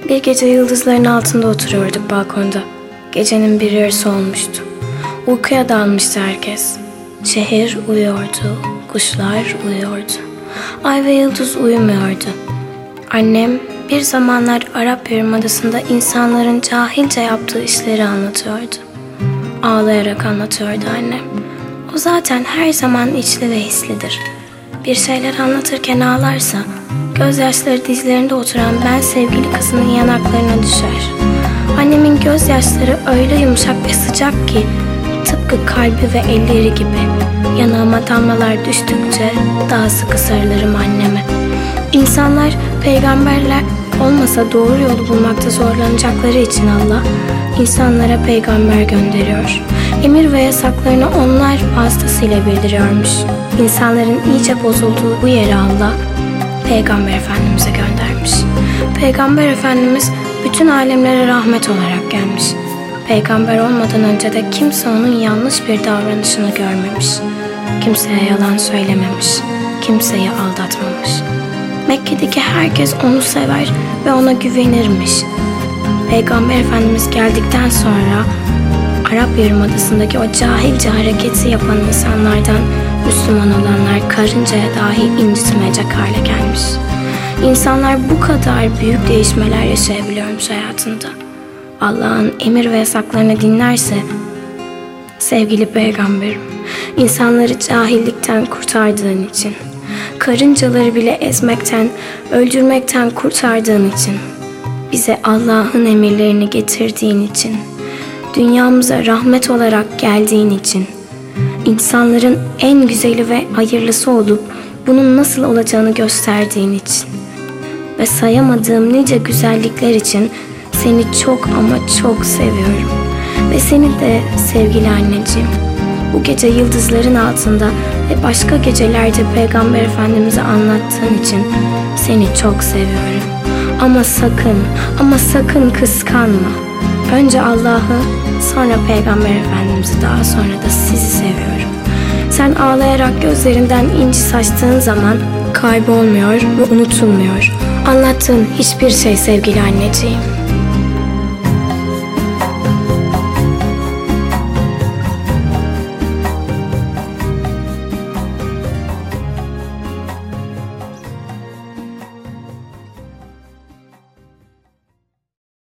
Bir gece yıldızların altında oturuyorduk balkonda. Gecenin bir yarısı olmuştu. Uykuya dalmıştı herkes. Şehir uyuyordu, kuşlar uyuyordu. Ay ve yıldız uyumuyordu. Annem bir zamanlar Arap Yarımadası'nda insanların cahilce yaptığı işleri anlatıyordu. Ağlayarak anlatıyordu annem. O zaten her zaman içli ve hislidir. Bir şeyler anlatırken ağlarsa, gözyaşları dizlerinde oturan ben sevgili kızının yanaklarına düşer. Annemin gözyaşları öyle yumuşak ve sıcak ki, tıpkı kalbi ve elleri gibi. Yanağıma damlalar düştükçe daha sıkı sarılırım anneme. İnsanlar peygamberler olmasa doğru yolu bulmakta zorlanacakları için Allah, insanlara peygamber gönderiyor. Emir ve yasaklarını onlar vasıtasıyla bildiriyormuş. İnsanların iyice bozulduğu bu yere Allah, Peygamber Efendimiz'e göndermiş. Peygamber Efendimiz bütün alemlere rahmet olarak gelmiş. Peygamber olmadan önce de kimse onun yanlış bir davranışını görmemiş. Kimseye yalan söylememiş. Kimseyi aldatmamış. Mekke'deki herkes onu sever ve ona güvenirmiş. Peygamber Efendimiz geldikten sonra Arap Yarımadası'ndaki o cahilce hareketi yapan insanlardan Müslüman olanlar karıncaya dahi incitmeyecek hale gelmiş. İnsanlar bu kadar büyük değişmeler yaşayabiliyormuş hayatında. Allah'ın emir ve yasaklarını dinlerse, sevgili peygamberim, insanları cahillikten kurtardığın için, karıncaları bile ezmekten, öldürmekten kurtardığın için, bize Allah'ın emirlerini getirdiğin için, dünyamıza rahmet olarak geldiğin için, insanların en güzeli ve hayırlısı olup bunun nasıl olacağını gösterdiğin için ve sayamadığım nice güzellikler için seni çok ama çok seviyorum. Ve seni de sevgili anneciğim, bu gece yıldızların altında ve başka gecelerde Peygamber Efendimiz'e anlattığın için seni çok seviyorum. Ama sakın kıskanma. Önce Allah'ı, sonra Peygamber Efendimiz'i, daha sonra da sizi seviyorum. Sen ağlayarak gözlerinden inci saçtığın zaman kaybolmuyor ve unutulmuyor anlattığın hiçbir şey sevgili anneciğim.